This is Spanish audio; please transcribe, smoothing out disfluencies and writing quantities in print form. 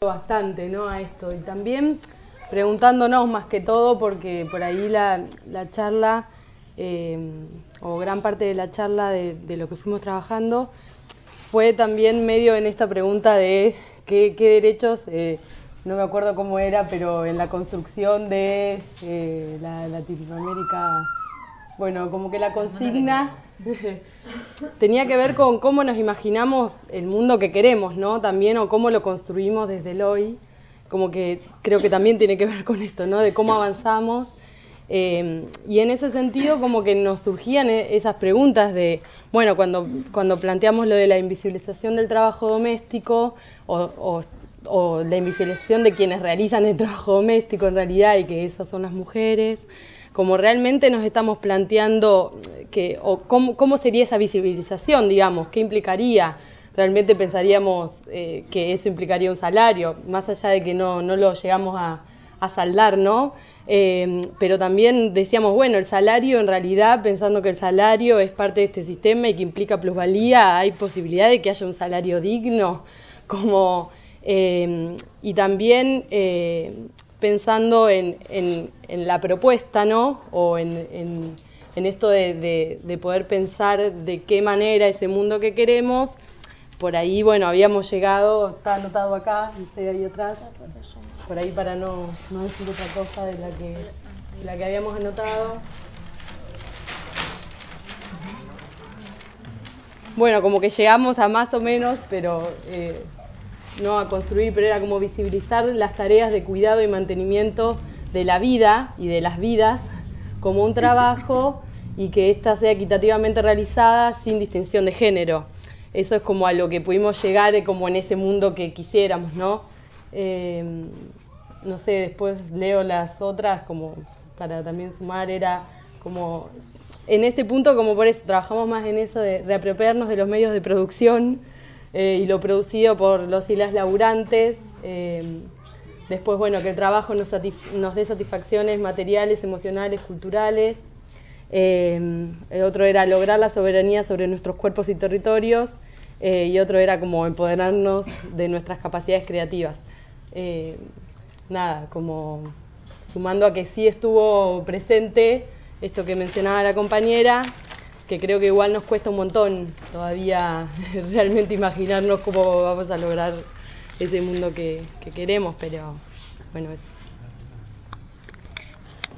bastante, ¿no?, a esto. Y también preguntándonos más que todo, porque por ahí la charla, o gran parte de la charla de lo que fuimos trabajando, fue también medio en esta pregunta de qué derechos, no me acuerdo cómo era, pero en la construcción de la Latinoamérica, bueno, como que la consigna tenía que ver con cómo nos imaginamos el mundo que queremos, ¿no? También, o cómo lo construimos desde el hoy, como que creo que también tiene que ver con esto, ¿no?, de cómo avanzamos. Y en ese sentido como que nos surgían esas preguntas de, bueno, cuando planteamos lo de la invisibilización del trabajo doméstico o la invisibilización de quienes realizan el trabajo doméstico en realidad, y que esas son las mujeres, como realmente nos estamos planteando cómo sería esa visibilización, digamos, qué implicaría. Realmente pensaríamos que eso implicaría un salario, más allá de que no lo llegamos a saldar, ¿no? Pero también decíamos, bueno, el salario en realidad, pensando que el salario es parte de este sistema y que implica plusvalía, hay posibilidad de que haya un salario digno, y también pensando en la propuesta, ¿no?, o en esto de poder pensar de qué manera ese mundo que queremos. Por ahí, bueno, habíamos llegado, está anotado acá, dice ahí atrás, por ahí para no decir otra cosa de la que habíamos anotado. Bueno, como que llegamos a más o menos, pero no a construir, pero era como visibilizar las tareas de cuidado y mantenimiento de la vida y de las vidas como un trabajo, y que ésta sea equitativamente realizada sin distinción de género. Eso es como a lo que pudimos llegar, como en ese mundo que quisiéramos, ¿no? No sé, después leo las otras como para también sumar. Era como en este punto, como por eso trabajamos más en eso de reapropiarnos de los medios de producción y lo producido por los y las laburantes. Después, bueno, que el trabajo nos dé satisfacciones materiales, emocionales, culturales. El otro era lograr la soberanía sobre nuestros cuerpos y territorios, y otro era como empoderarnos de nuestras capacidades creativas. Nada, como sumando a que sí estuvo presente esto que mencionaba la compañera, que creo que igual nos cuesta un montón todavía realmente imaginarnos cómo vamos a lograr ese mundo que queremos, pero bueno, eso.